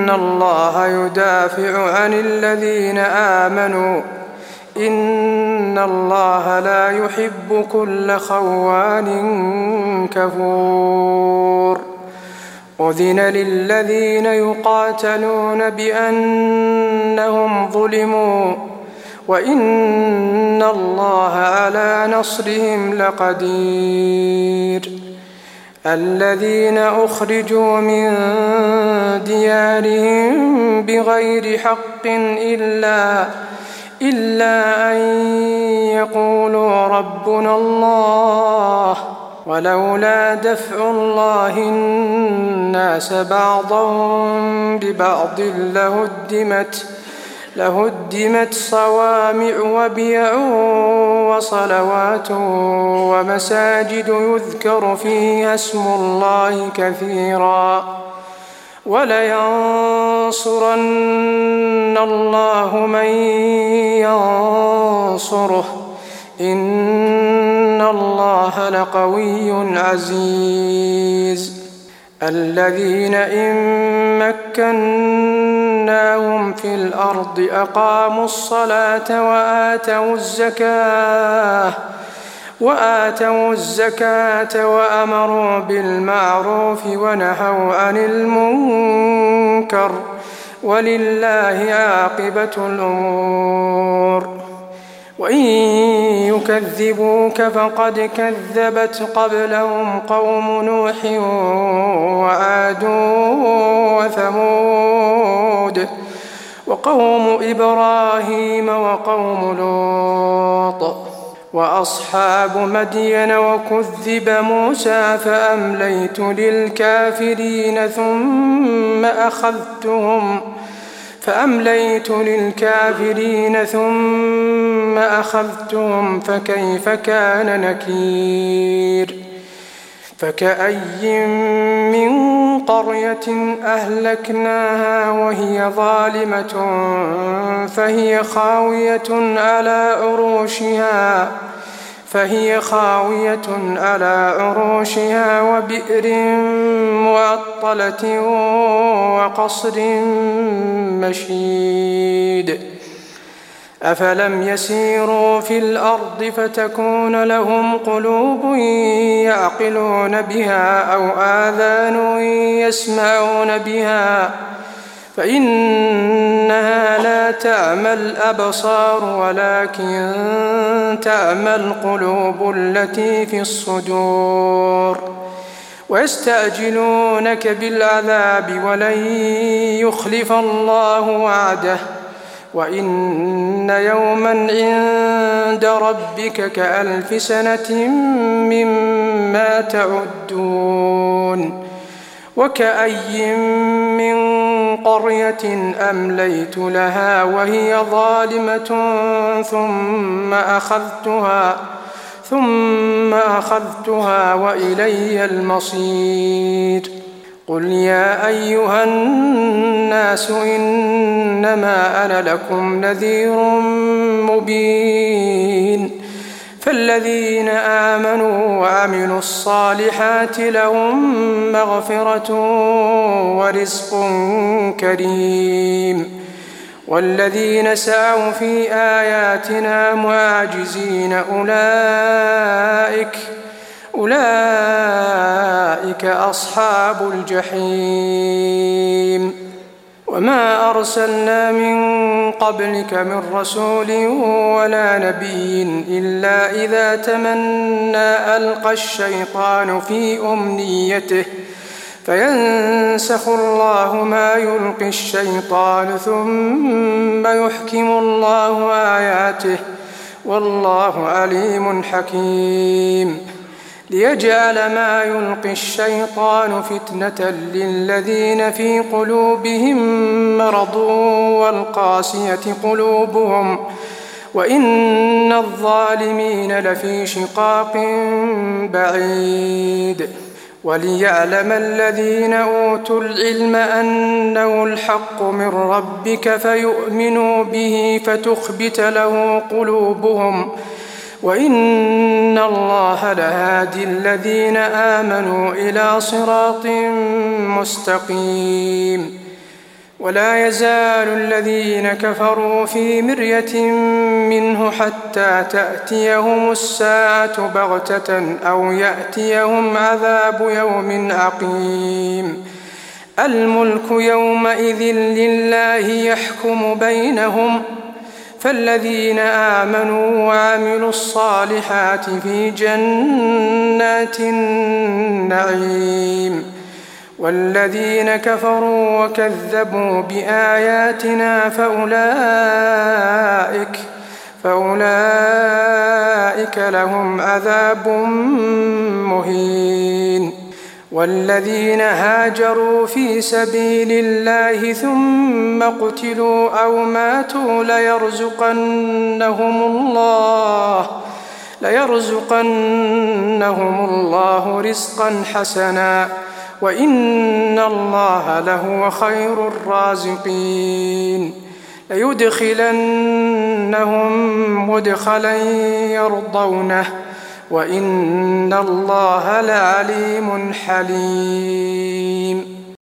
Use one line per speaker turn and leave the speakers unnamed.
إن الله يدافع عن الذين آمنوا إن الله لا يحب كل خوان كفور أذن للذين يقاتلون بأنهم ظلموا وإن الله على نصرهم لقدير الذين أخرجوا من ديارهم بغير حق إلا أن يقولوا ربنا الله ولولا دفع الله الناس بعضهم ببعض لهدمت صوامع وبيع وصلوات ومساجد يذكر فيها اسم الله كثيرا ولينصرن الله من ينصره إن الله لقوي عزيز الذين إن مكناهم في الأرض أقاموا الصلاة وآتوا الزكاة وأمروا بالمعروف ونهوا عن المنكر ولله عاقبة الأمور وإن يكذبوك فقد كذبت قبلهم قوم نوح وعاد وثمود وقوم إبراهيم وقوم لوط وأصحاب مدين وكذب موسى فأمليت للكافرين ثم أخذتهم فكيف كان نكير فكأي من قرية أهلكناها وهي ظالمة فهي خاوية على عروشها وبئر معطلة وقصر مشيد أفلم يسيروا في الأرض فتكون لهم قلوب يعقلون بها أو آذان يسمعون بها فإنها لا تعمى الأبصار ولكن تعمى القلوب التي في الصدور ويستعجلونك بالعذاب ولن يخلف الله وعده وإن يوما عند ربك كألف سنة مما تعدون وكأي من قرية أمليت لها وهي ظالمة ثم أخذتها وإلي المصير قل يا أيها الناس إنما أنا لكم نذير مبين فالذين آمنوا وعملوا الصالحات لهم مغفرة ورزق كريم والذين سعوا في آياتنا معاجزين أولئك أصحاب الجحيم وما أرسلنا من قبلك من رسول ولا نبي إلا إذا تمنى ألقى الشيطان في أمنيته فينسخ الله ما يلقي الشيطان ثم يحكم الله آياته والله عليم حكيم ليجعل ما يلقي الشيطان فتنة للذين في قلوبهم مرض والقاسية قلوبهم وإن الظالمين لفي شقاق بعيد وليعلم الذين أوتوا العلم أنه الحق من ربك فيؤمنوا به فتخبت له قلوبهم وإن الله لهادي الذين آمنوا إلى صراط مستقيم ولا يزال الذين كفروا في مرية منه حتى تأتيهم الساعة بغتة أو يأتيهم عذاب يوم عقيم الملك يومئذ لله يحكم بينهم فالذين آمنوا وعملوا الصالحات في جنات النعيم والذين كفروا وكذبوا بآياتنا فأولئك لهم عذاب مهين والذين هاجروا في سبيل الله ثم قتلوا أو ماتوا ليرزقنهم الله رزقا حسنا وإن الله لهو خير الرازقين ليدخلنهم مدخلا يرضونه وإن الله لعليم حليم